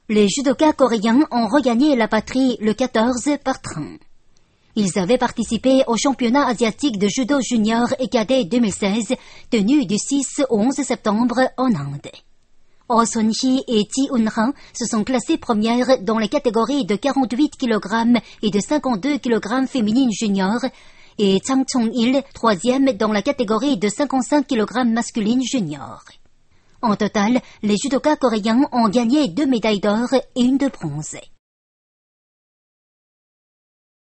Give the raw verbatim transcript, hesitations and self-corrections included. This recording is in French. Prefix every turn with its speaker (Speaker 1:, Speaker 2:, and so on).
Speaker 1: Les judokas coréens ont regagné la patrie le quatorze par train. Ils avaient participé au championnat asiatique de judo junior et cadet deux mille seize, tenu du six au onze septembre en Inde. Oh Sun-hee et Ji Eun-ha se sont classées premières dans les catégories de quarante-huit kilogrammes et de cinquante-deux kilogrammes féminines juniors, et Chang Chong-il, troisième dans la catégorie de cinquante-cinq kilogrammes masculines juniors. En total, les judokas coréens ont gagné deux médailles d'or et une de bronze.